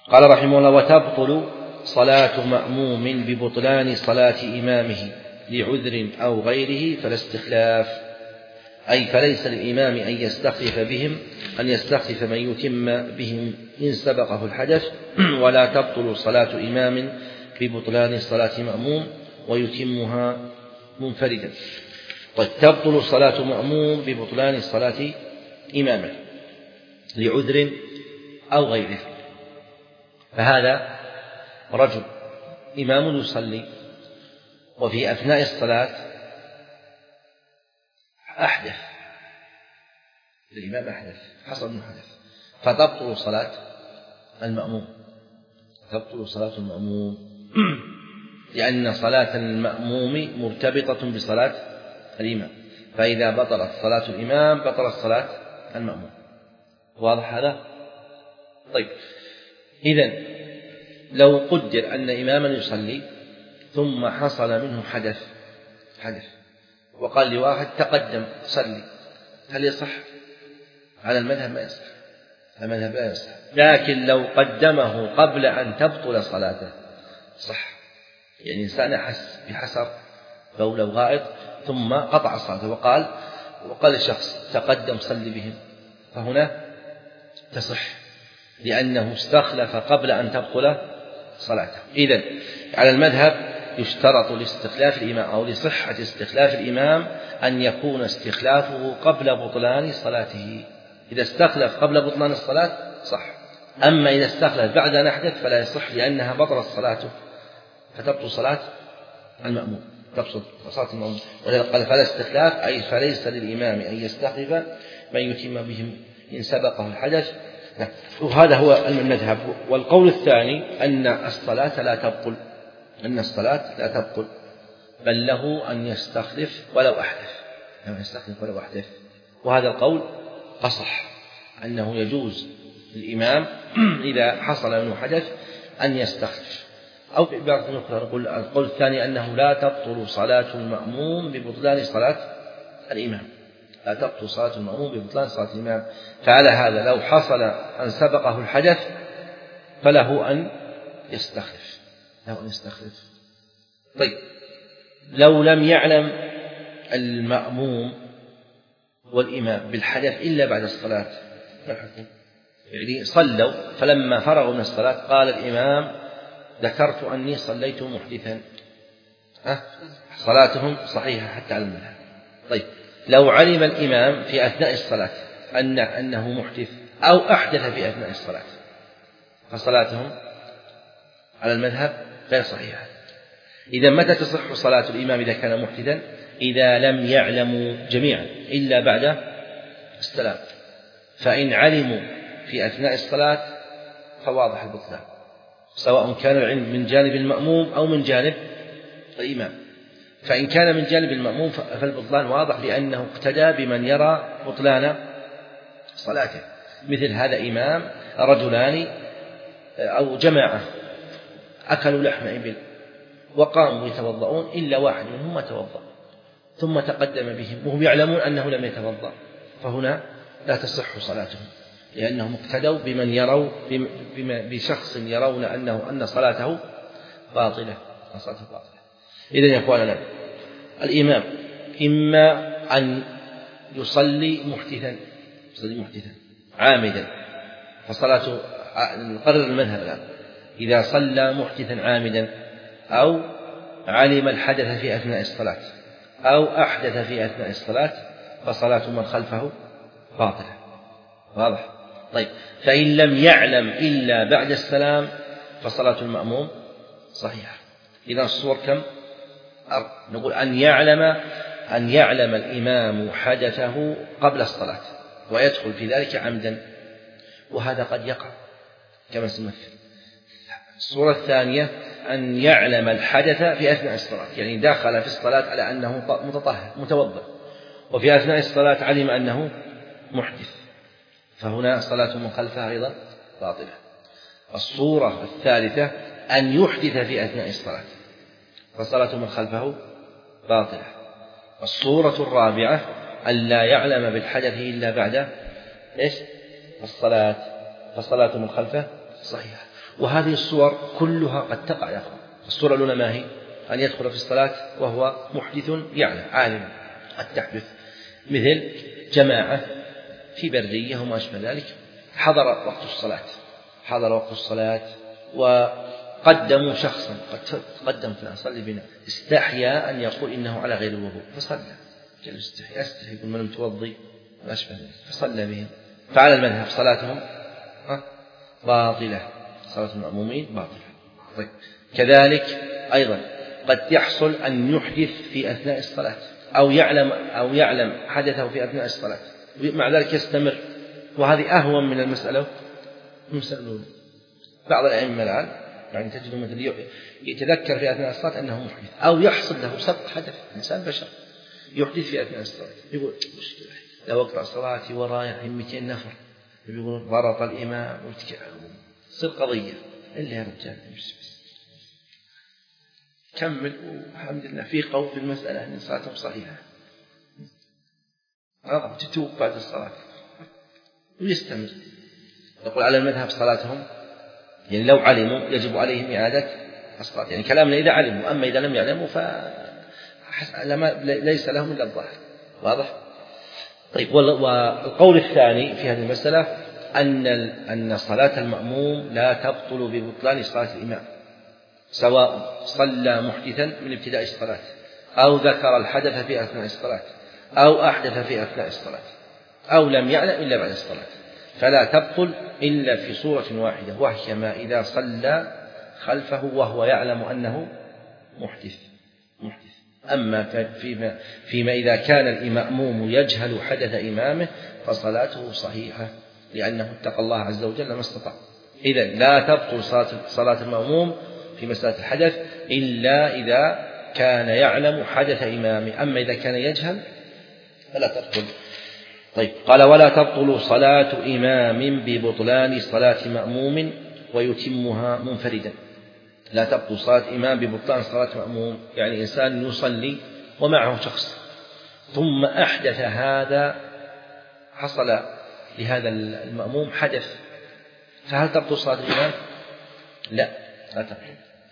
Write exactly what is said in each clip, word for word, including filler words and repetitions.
قال رحمه الله: وتبطل صلاة مأموم ببطلان صلاة إمامه لعذر أو غيره فلا استخلاف، أي فليس للإمام أن يستخلف بهم أن يستخلف من يتم بهم إن سبقه الحدث، ولا تبطل صلاة إمام ببطلان صلاة مأموم ويتمها منفردا. طيب، تبطل صلاة مأموم ببطلان صلاة إمامه لعذر أو غيره. فهذا رجل إمام يصلي وفي أثناء الصلاة أحدث، الإمام أحدث، حصل منه حدث، فتبطل صلاة المأموم، تبطل صلاة المأموم لأن صلاة المأموم مرتبطة بصلاة الإمام، فإذا بطلت صلاة الإمام بطلت صلاة المأموم. واضح هذا؟ طيب، إذن لو قدر أن إماما يصلي ثم حصل منه حدث حدث وقال لواحد: تقدم صلي، هل يصح؟ على المذهب ما يصح، المذهب لا يصح، لكن لو قدمه قبل أن تبطل صلاته صح. يعني إنسان أحس بحسر بول أو غائط ثم قطع الصلاة وقال وقال الشخص: تقدم صلي بهم، فهنا تصح لأنه استخلف قبل أن تبطل صلاته. إذن على المذهب يشترط لاستخلاف الإمام أو لصحة استخلاف الإمام أن يكون استخلافه قبل بطلان صلاته. إذا استخلف قبل بطلان الصلاة صح، أما إذا استخلف بعد أن أحدث فلا يصح، لأنها بطلت صلاته، فتبطل صلاة المأموم، تبطل صلاة المأموم. ولذلك قال: فلا استخلاف، أي فليس للإمام أن يستخلف من يتم بهم إن سبقه الحدث. وهذا هو المذهب. والقول الثاني أن الصلاة لا تبطل، أن الصلاة لا تبطل، بل له أن يستخلف ولو أحدث، أن يستخلف ولو أحدث. وهذا القول أصح، أنه يجوز للإمام إذا حصل منه حدث أن يستخلف. أو بعض النقطة نقول القول الثاني أنه لا تبطل صلاة المأموم ببطلان صلاة الإمام، لا تبطل صلاة المأموم ببطلان صلاة الإمام. فعلى هذا لو حصل أن سبقه الحدث فله أن يستخلف، له أن يستخلف. طيب، لو لم يعلم المأموم والإمام بالحدث إلا بعد الصلاة ما الحكم؟ يعني صلوا فلما فرغوا من الصلاة قال الإمام: ذكرت أني صليت محدثا، أه؟ صلاتهم صحيحة حتى على المذهب. طيب، لو علم الإمام في أثناء الصلاة أن أنه محدث أو أحدث في أثناء الصلاة فصلاتهم على المذهب غير صحيحة. إذا متى تصح صلاة الإمام إذا كان محدثا؟ إذا لم يعلموا جميعا إلا بعد السلام، فإن علموا في أثناء الصلاة فواضح البطلان، سواء كان العلم من جانب المأموم أو من جانب الإمام. فإن كان من جانب المأموم فالبطلان واضح، لأنه اقتدى بمن يرى بطلان صلاته. مثل هذا إمام رجلان أو جماعة أكلوا لحم إبل وقاموا يتوضؤون إلا واحد منهم ما توضأ، ثم تقدم بهم وهم يعلمون أنه لم يتوضأ، فهنا لا تصح صلاتهم، لأنهم اقتدوا بمن يروا بشخص يرون أنه أن صلاته باطلة، صلاته باطلة. إذن يا أخواننا، الإمام إما أن يصلي محدثا يصلي محدثا عامدا، فصلاته نقرر المذهب الآن، إذا صلى محدثا عامدا أو علم الحدث في أثناء الصلاة أو أحدث في أثناء الصلاة فصلاة من خلفه باطلة. واضح؟ طيب، فإن لم يعلم إلا بعد السلام فصلاة المأموم صحيحة. إذا الصور كم؟ أربع. نقول أن يعلم أن يعلم الإمام حدثه قبل الصلاة ويدخل في ذلك عمدا، وهذا قد يقع كما سنمثل. الصورة الثانية أن يعلم الحدث في أثناء الصلاة، يعني دخل في الصلاة على أنه متطهر متوضأ، وفي أثناء الصلاة علم أنه محدث، فهنا صلاة من خلفها أيضا باطلة. الصورة الثالثة أن يحدث في أثناء الصلاة فصلاة من خلفه باطلة. الصورة الرابعة أن لا يعلم بالحدث إلا بعد إيش؟ الصلاة فصلاة من خلفه صحيحة. وهذه الصور كلها قد تقع يا أخوان. الصورة الأولى ما هي؟ أن يدخل في الصلاة وهو محدث يعلم عالم قد تحدث، مثل جماعة في برية وما أشبه ذلك، حضر وقت الصلاة حضر وقت الصلاة وقدموا شخصا قد قدم فلان صلي بنا، استحيا أن يقول إنه على غير الوضوء فصلى، جلس استحيا استحيا يقول من متوضي ما أشبه ذلك فصلى بهم. فعلى المذهب صلاتهم باطلة، صلاة المأمومين باطلة. طيب. كذلك أيضا قد يحصل أن يحدث في أثناء الصلاة أو يعلم أو يعلم حدثه في أثناء الصلاة مع ذلك يستمر، وهذه أهون من المسألة المسألة. بعض الأئمة الآن يعني تجد مثل يتذكر في أثناء الصلاة أنه محدث، أو يحصل له سبق حدث، إنسان بشر يحدث في أثناء الصلاة، يقول مشكلة لو أقطع صلاتي وراي مئتين نفر، يقول ضرط الإمام تصير قضية إلا يا رجال كمل والحمد لله في قول في المسألة أن صلاتهم صحيحة، تتوب بعد الصلاة ويستمر. يقول على المذهب صلاتهم يعني لو علموا يجب عليهم إعادة الصلاة، يعني كلامنا إذا علموا، أما إذا لم يعلموا فليس لهم إلا الظاهر. واضح؟ طيب. والقول الثاني في هذه المسألة أن أن صلاة المأموم لا تبطل ببطلان صلاة الإمام، سواء صلى محدثا من ابتداء الصلاة أو ذكر الحدث في أثناء الصلاة أو أحدث في أثناء الصلاة أو لم يعلم إلا بعد الصلاة، فلا تبطل إلا في صورة واحدة، وهي ما إذا صلى خلفه وهو يعلم أنه محدث محدث. أما فيما, فيما إذا كان المأموم يجهل حدث إمامه فصلاته صحيحة لأنه اتقى الله عز وجل ما استطاع. إذن لا تبطل صلاة المأموم في مسألة الحدث إلا إذا كان يعلم حدث إمامه، أما إذا كان يجهل فلا تبطل. طيب. قال ولا تبطل صلاة إمام ببطلان صلاة مأموم ويتمها منفردا. لا تبطل صلاة إمام ببطلان صلاة مأموم، يعني إنسان يصلي ومعه شخص ثم أحدث، هذا حصل لهذا المأموم حدث، فهل تبطل صلاة الإمام؟ لا لا تبطل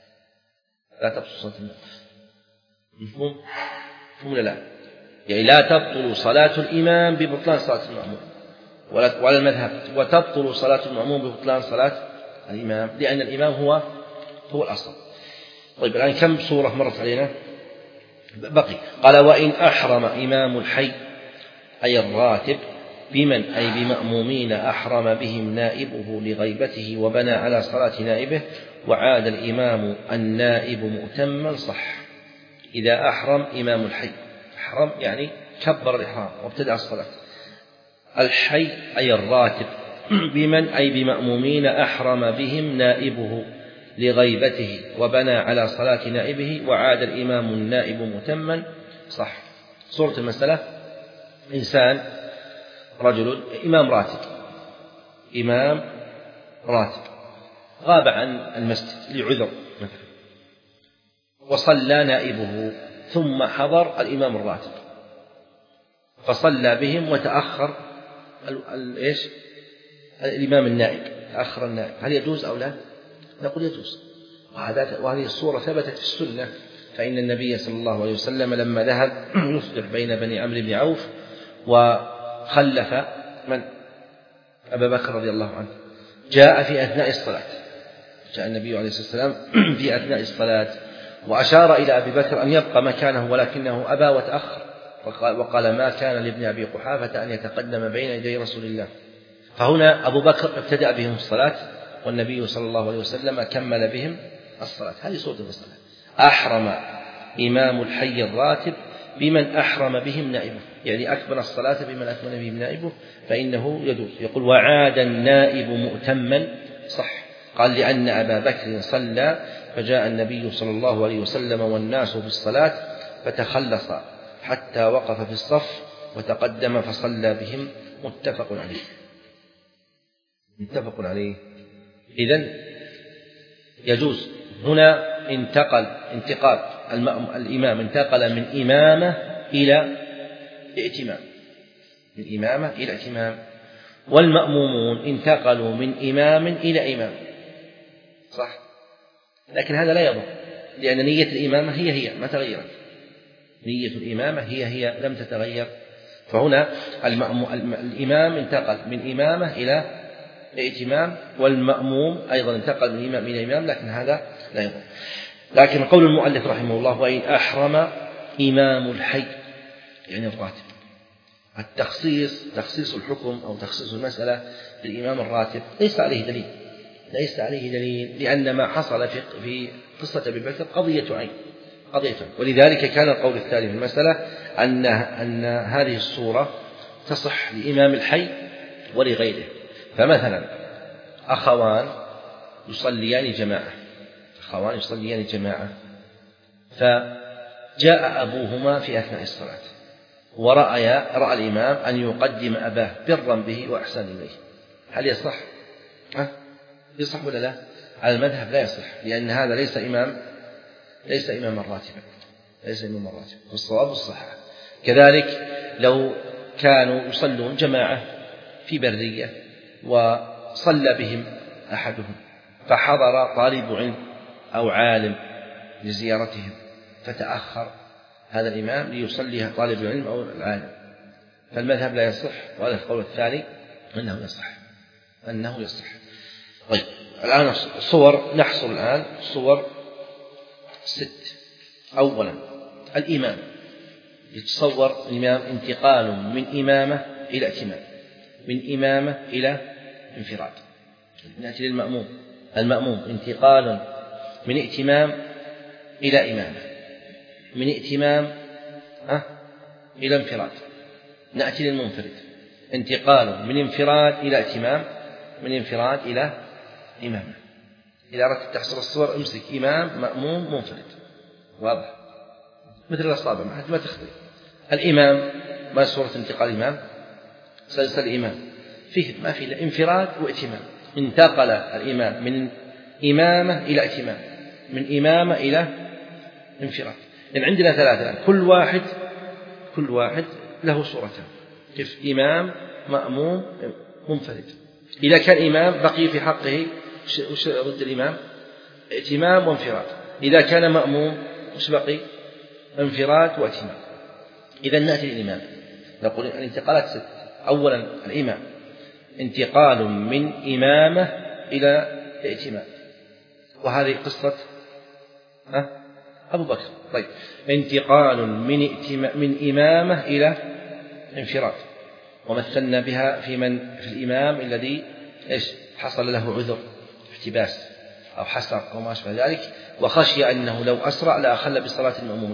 لا تبطل صلاة الإمام. مفهوم؟ مفهوم لا؟ يعني لا تبطل صلاة الإمام ببطلان صلاة المأموم، وعلى المذهب وتبطل صلاة المأموم ببطلان صلاة الإمام، لأن الإمام هو هو الأصل. طيب. الآن كم صورة مرت علينا؟ بقي. قال وإن أحرم إمام الحي أي الراتب بمن أي بمأمومين أحرم بهم نائبه لغيبته وبنى على صلاة نائبه وعاد الإمام النائب مؤتما صح. إذا أحرم إمام الحي، أحرم يعني كبر الإحرام وابتدأ الصلاة. الحي أي الراتب بمن أي بمأمومين أحرم بهم نائبه لغيبته وبنى على صلاة نائبه وعاد الإمام النائب متما صح. صورة المسألة إنسان رجل إمام راتب إمام راتب غاب عن المسجد لعذر مثلا، وصلى نائبه ثم حضر الإمام الراتب فصلى بهم وتأخر الإيش الإمام النائب، تأخر النائب، هل يجوز أو لا؟ نقول يجوز. وهذه الصورة ثبتت في السنة، فإن النبي صلى الله عليه وسلم لما ذهب يصلح بين بني عمرو بن عوف وخلف من أبا بكر رضي الله عنه، جاء في أثناء الصلاة، جاء النبي عليه الصلاة والسلام في أثناء الصلاة وأشار إلى أبي بكر أن يبقى مكانه ولكنه أبى وتأخر، وقال ما كان لابن أبي قحافة أن يتقدم بين يدي رسول الله. فهنا أبو بكر ابتدأ بهم الصلاة والنبي صلى الله عليه وسلم كمل بهم الصلاة. هذه صورة الصلاة. أحرم إمام الحي الراتب بمن أحرم بهم نائبه، يعني أكمل الصلاة بمن أكمل بهم نائبه فإنه يجوز. يقول وعاد النائب مؤتما صح. قال لأن أبا بكر صلى فجاء النبي صلى الله عليه وسلم والناس في الصلاة فتخلص حتى وقف في الصف وتقدم فصلى بهم متفق عليه متفق عليه. إذن يجوز. هنا انتقل انتقال الإمام انتقل من إمامة إلى ائتمام، من إمامة إلى ائتمام، والمأمومون انتقلوا من إمام إلى إمام، صح؟ لكن هذا لا يضر، لأن نية الإمامة هي هي ما تغيرت، نية الإمامة هي هي لم تتغير. فهنا الإمام انتقل من إمامة إلى ائتمام، والمأموم أيضا انتقل من إمام إلى إمام، لكن هذا لا يضر. لكن قول المؤلف رحمه الله: وإن أحرم إمام الحي، يعني الراتب. التخصيص تخصيص الحكم أو تخصيص المسألة بالإمام الراتب ليس عليه دليل، ليس عليه دليل، لأن ما حصل في في قصة أبي بكر قضية عين، قضية عين. ولذلك كان القول الثاني في المسألة أن أن هذه الصورة تصح لإمام الحي ولغيره. فمثلا أخوان يصليان جماعة، أخوان يصليان جماعة، فجاء أبوهما في أثناء الصلاة ورأى رأى الإمام أن يقدم أباه برا به وإحسان إليه، هل يصح؟ أه؟ يصح ولا لا؟ على المذهب لا يصح، لأن هذا ليس إمام ليس إماما راتبا، ليس إماما راتبا، والصواب الصحة. كذلك لو كانوا يصلون جماعة في برية وصلى بهم أحدهم، فحضر طالب علم أو عالم لزيارتهم فتأخر هذا الإمام ليصلي طالب العلم أو العالم، فالمذهب لا يصح، وهذا القول الثاني أنه يصح، أنه يصح. طيب الآن صور، نحصر الآن صور ست. أولا الإمام، يتصور الإمام انتقال من إمامة إلى ائتمام، من إمامة إلى انفراد. نأتي للمأموم، المأموم انتقال من ائتمام إلى إمامة، من ائتمام أه إلى انفراد. نأتي للمنفرد، انتقال من انفراد إلى ائتمام، من انفراد إلى إمامة. إذا أردت تحصر الصور امسك إمام مأموم منفرد، واضح مثل الأصابع ما تختلف. الإمام ما صورة انتقال الإمام؟ سلسل الإمام فيه ما فيه إلا انفراد وائتمام، انتقل الإمام من إمامة إلى ائتمام، من إمامة إلى انفراد. لأن عندنا ثلاثة، كل واحد كل واحد له صورتان، كيف إمام مأموم منفرد. إذا كان إمام بقي في حقه وش ضد الإمام؟ ائتمام وانفراد. إذا كان مأموم وش بقي؟ انفراد وائتمام. إذا نأتي للإمام، نقول الانتقالات ست. أولا الإمام انتقال من إمامة إلى ائتمام، وهذه قصة أبو بكر. طيب انتقال من من إمامة إلى انفراد، ومثلنا بها في من في الإمام الذي إيش حصل له عذر احتباس أو حسر أو ما أشبه ذلك، وخشي أنه لو أسرع لأخل بصلاة المأمومين.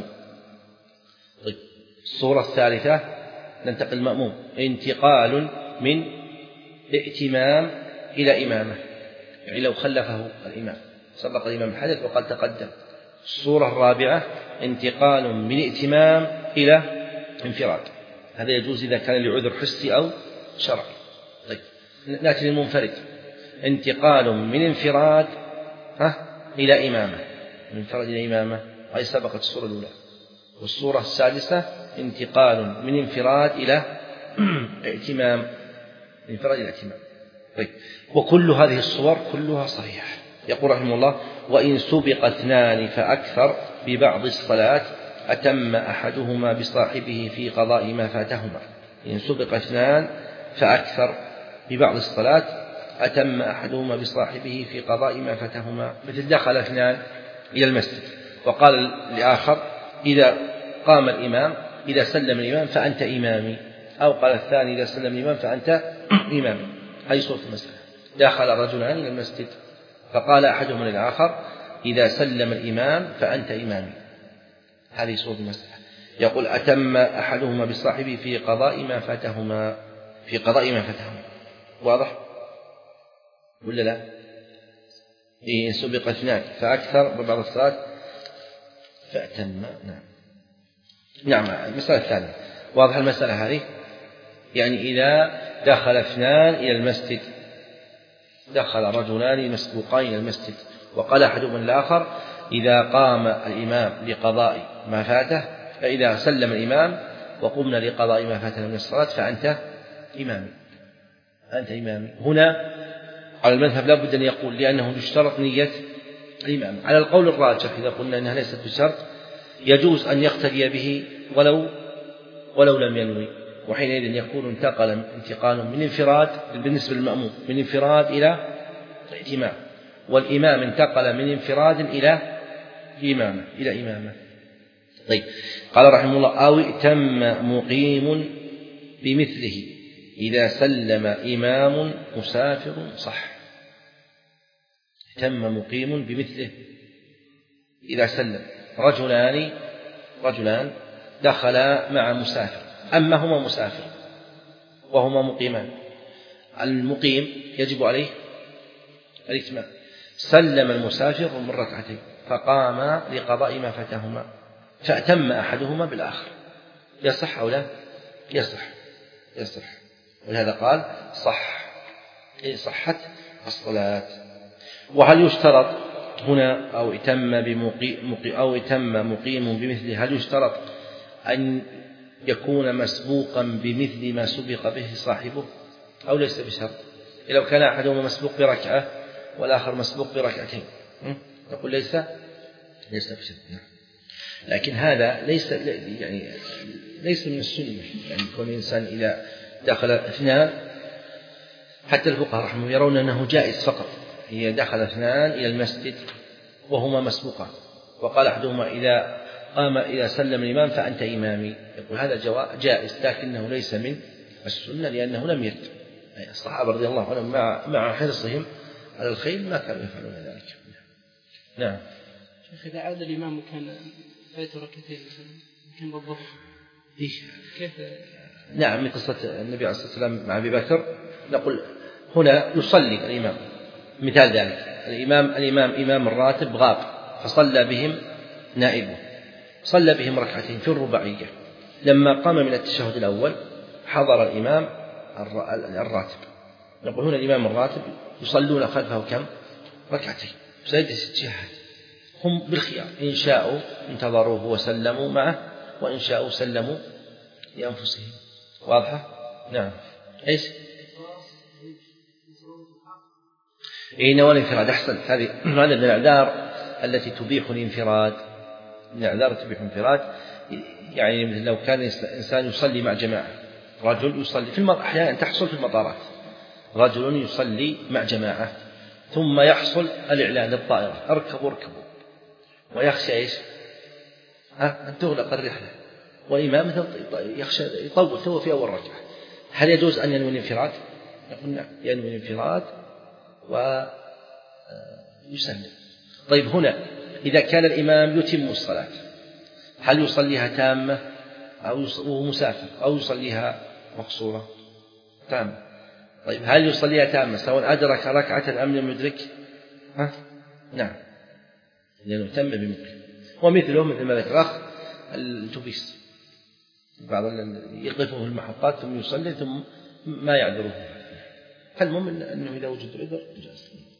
طيب الصورة الثالثة ننتقل المأموم، انتقال من ائتمام إلى إمامة، يعني لو خلفه الإمام سبق الإمام الحدث وقد تقدم. الصورة الرابعة انتقال من ائتمام إلى انفراد، هذا يجوز إذا كان لعذر حسي أو شرعي. طيب نأتي للمنفرد، انتقال من انفراد ها إلى إمامة، من انفراد إلى إمامة، هذه سبقت الصورة الأولى. والصورة السادسة انتقال من انفراد إلى ائتمام، انفراد إلى ائتمام. طيب وكل هذه الصور كلها صحيحة. يقول رحمه الله: وإن سبق اثنان فأكثر ببعض الصلاة أتم أحدهما بصاحبه في قضاء ما فاتهما. إن سبق اثنان فأكثر ببعض الصلاة أتم أحدهما بصاحبه في قضاء ما فاتهما. مثل دخل اثنان إلى المسجد وقال لآخر إذا قام الإمام إذا سلم الإمام فأنت إمامي، أو قال الثاني إذا سلم الإمام فأنت إمامي. هذه صورة المسألة. دخل رجلان إلى المسجد فقال أحدهما للآخر إذا سلم الإمام فأنت إمامي، هذه صورة المسألة. يقول أتم أحدهما بصاحبه في قضاء ما فاتهما، في قضاء ما فاتهما. واضح ولا لا؟ إن سبق اثنان فأكثر ببعض الصلاة فأتم. نعم نعم. المسألة الثانية واضح المسألة هذه، يعني إذا دخل اثنان إلى المسجد، دخل رجلان مسبوقين إلى المسجد وقال أحدهما الآخر إذا قام الإمام لقضاء ما فاته، فإذا سلم الإمام وقمنا لقضاء ما فاتنا من الصلاة فأنت إمامي، أنت إمامي. هنا على المذهب لا بد أن يقول لأنه يشترط نية الإمام. على القول الراجح إذا قلنا أنها ليست بشرط يجوز أن يقتدي به ولو ولو لم ينوي، وحينئذ يكون انتقل انتقال من انفراد بالنسبة للمأموم من انفراد إلى ائتمام، والإمام انتقل من انفراد إلى إمامة إلى إمامة. طيب قال رحمه الله: أو ائتم مقيم بمثله إذا سلم إمام مسافر صح. ائتم مقيم بمثله إذا سلم، رجلان رجلان دخلا مع مسافر، أما هما مسافر وهما مقيمان، المقيم يجب عليه الإتمام، سلم المسافر من ركعتين فقام لقضاء ما فاتهما فأتم أحدهما بالآخر، يصح أو لا؟ يصح يصح ولهذا قال صح، إيه صحت الصلاة. وهل يشترط هنا أو ائتم بمقيم أو ائتم مقيم بمثله، هل يشترط أن يكون مسبوقا بمثل ما سبق به صاحبه أو ليس بشرط؟ لو كان أحدهما مسبوق بركعة والآخر مسبوق بركعتين نقول ليس ليس بشرط. لكن هذا ليس يعني ليس من السنة، يعني يكون الإنسان إذا دخل اثنان، حتى الفقهاء رحمهم يرون أنه جائز فقط، هي دخل اثنان إلى المسجد وهما مسبوقان وقال أحدهما إذا قام إذا سلم الإمام فأنت إمامي، يقول هذا جائز لكنه ليس من السنة لأنه لم يرد. الصحابة رضي الله عنهم مع مع حرصهم على الخير ما كانوا يفعلون ذلك. نعم. شيخ إذا عاد الإمام كان فات ركعتين كان بالظهر كيف؟ نعم، من قصة النبي عليه الصلاة والسلام مع أبي بكر نقول هنا يصلي الإمام، مثال ذلك الإمام الإمام إمام الراتب غاب فصلى بهم نائبه، صلى بهم ركعتين في الرباعية، لما قام من التشهد الأول حضر الإمام الراتب، نقول هنا الإمام الراتب يصلون خلفه كم؟ ركعتين، سيجلس التشهد، هم بالخيار إن شاءوا انتظروه وسلموا معه وإن شاءوا سلموا لأنفسهم. واضحة؟ نعم. إيش؟ إيه نوال الانفراد، أحسن. هذه هذا من الأعذار التي تبيح الانفراد، من الأعذار التي تبيح الانفراد، يعني مثل لو كان إنسان يصلي مع جماعة، رجل يصلي في المطار، أحيانا تحصل في المطارات رجل يصلي مع جماعة ثم يحصل الإعلان للطائرة اركبوا اركبوا، ويخشى إيش؟ ها أن تغلق الرحلة، وإمامه يخشى يطول تو في أول ركعة، هل يجوز أن ينوي الانفراد؟ نقول نعم، ينوي الانفراد ويسلم. طيب هنا إذا كان الإمام يتم الصلاة هل يصليها تامة أو وهو مسافر أو يصليها مقصورة؟ تامة. طيب هل يصليها تامة سواء أدرك ركعة أم لم يدرك؟ ها؟ نعم، لأنه تم بمثله. ومثله مثل ما ذكر الأخ الأتوبيس، بعض يقفه في المحطات ثم يصلي ثم ما يعذره، فالمهم أنه إذا وجد عذر جاز.